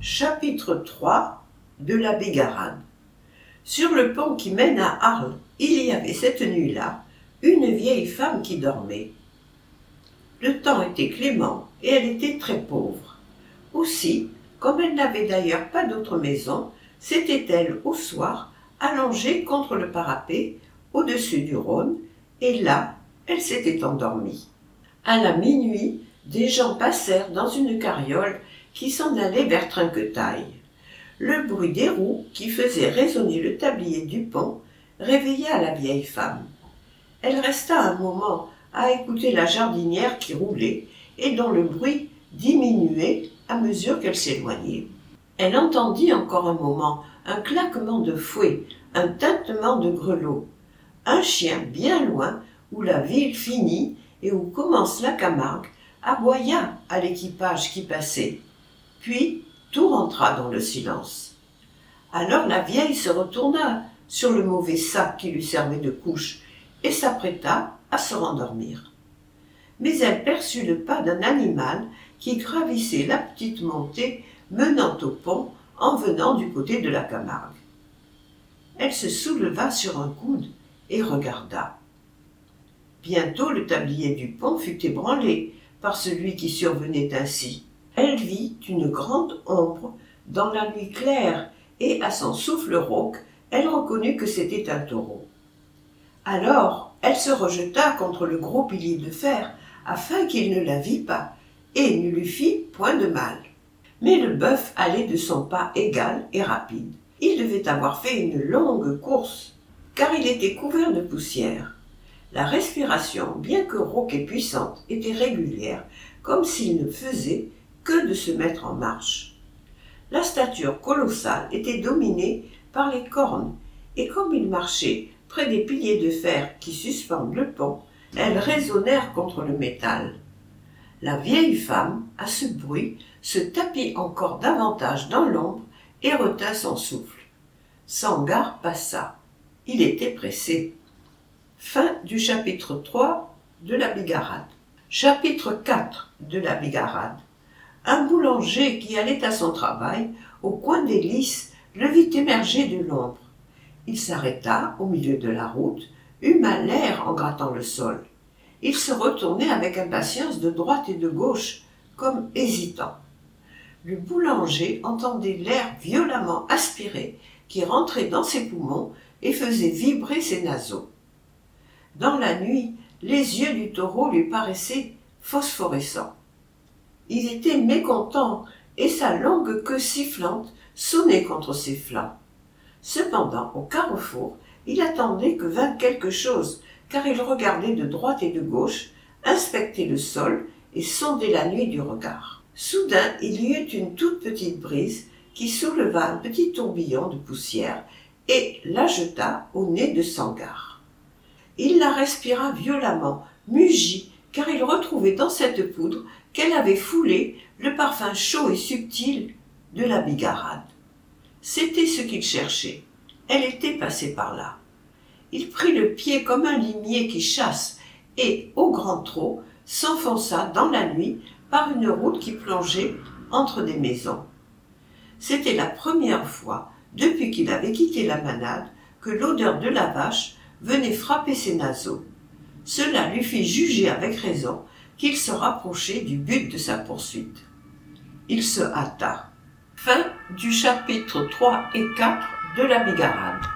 Chapitre 3 de la Bigarade. Sur le pont qui mène à Arles, il y avait cette nuit-là une vieille femme qui dormait. Le temps était clément et elle était très pauvre. Aussi, comme elle n'avait d'ailleurs pas d'autre maison, c'était elle au soir allongée contre le parapet au-dessus du Rhône, et là, elle s'était endormie. À la minuit, des gens passèrent dans une carriole qui s'en allait vers Trinquetaille. Le bruit des roues qui faisait résonner le tablier du pont réveilla la vieille femme. Elle resta un moment à écouter la jardinière qui roulait et dont le bruit diminuait à mesure qu'elle s'éloignait. Elle entendit encore un moment un claquement de fouet, un tintement de grelots. Un chien bien loin, où la ville finit et où commence la Camargue, aboya à l'équipage qui passait. Puis tout rentra dans le silence. Alors la vieille se retourna sur le mauvais sac qui lui servait de couche et s'apprêta à se rendormir. Mais elle perçut le pas d'un animal qui gravissait la petite montée menant au pont en venant du côté de la Camargue. Elle se souleva sur un coude et regarda. Bientôt le tablier du pont fut ébranlé par celui qui survenait ainsi. Elle vit une grande ombre dans la nuit claire et à son souffle rauque, elle reconnut que c'était un taureau. Alors elle se rejeta contre le gros pilier de fer afin qu'il ne la vît pas et ne lui fit point de mal. Mais le bœuf allait de son pas égal et rapide. Il devait avoir fait une longue course, car il était couvert de poussière. La respiration, bien que rauque et puissante, était régulière, comme s'il ne faisait que de se mettre en marche. La stature colossale était dominée par les cornes, et comme il marchait près des piliers de fer qui suspendent le pont, elles résonnèrent contre le métal. La vieille femme, à ce bruit, se tapit encore davantage dans l'ombre et retint son souffle. Sangarre passa. Il était pressé. Fin du chapitre 3 de la Bigarade. Chapitre 4 de la Bigarade. Un boulanger qui allait à son travail, au coin des lices, le vit émerger de l'ombre. Il s'arrêta au milieu de la route, huma l'air en grattant le sol. Il se retournait avec impatience de droite et de gauche, comme hésitant. Le boulanger entendait l'air violemment aspiré qui rentrait dans ses poumons et faisait vibrer ses naseaux. Dans la nuit, les yeux du taureau lui paraissaient phosphorescents. Il était mécontent et sa longue queue sifflante sonnait contre ses flancs. Cependant, au carrefour, il attendait que vînt quelque chose, car il regardait de droite et de gauche, inspectait le sol et sondait la nuit du regard. Soudain, il y eut une toute petite brise qui souleva un petit tourbillon de poussière et la jeta au nez de Sangarre. Il la respira violemment, mugit, car il retrouvait dans cette poudre qu'elle avait foulé le parfum chaud et subtil de la Bigarade. C'était ce qu'il cherchait. Elle était passée par là. Il prit le pied comme un limier qui chasse et, au grand trot, s'enfonça dans la nuit par une route qui plongeait entre des maisons. C'était la première fois, depuis qu'il avait quitté la manade, que l'odeur de la vache venait frapper ses naseaux. Cela lui fit juger avec raison qu'il se rapprochait du but de sa poursuite. Il se hâta. Fin du chapitre 3 et 4 de la Bigarade.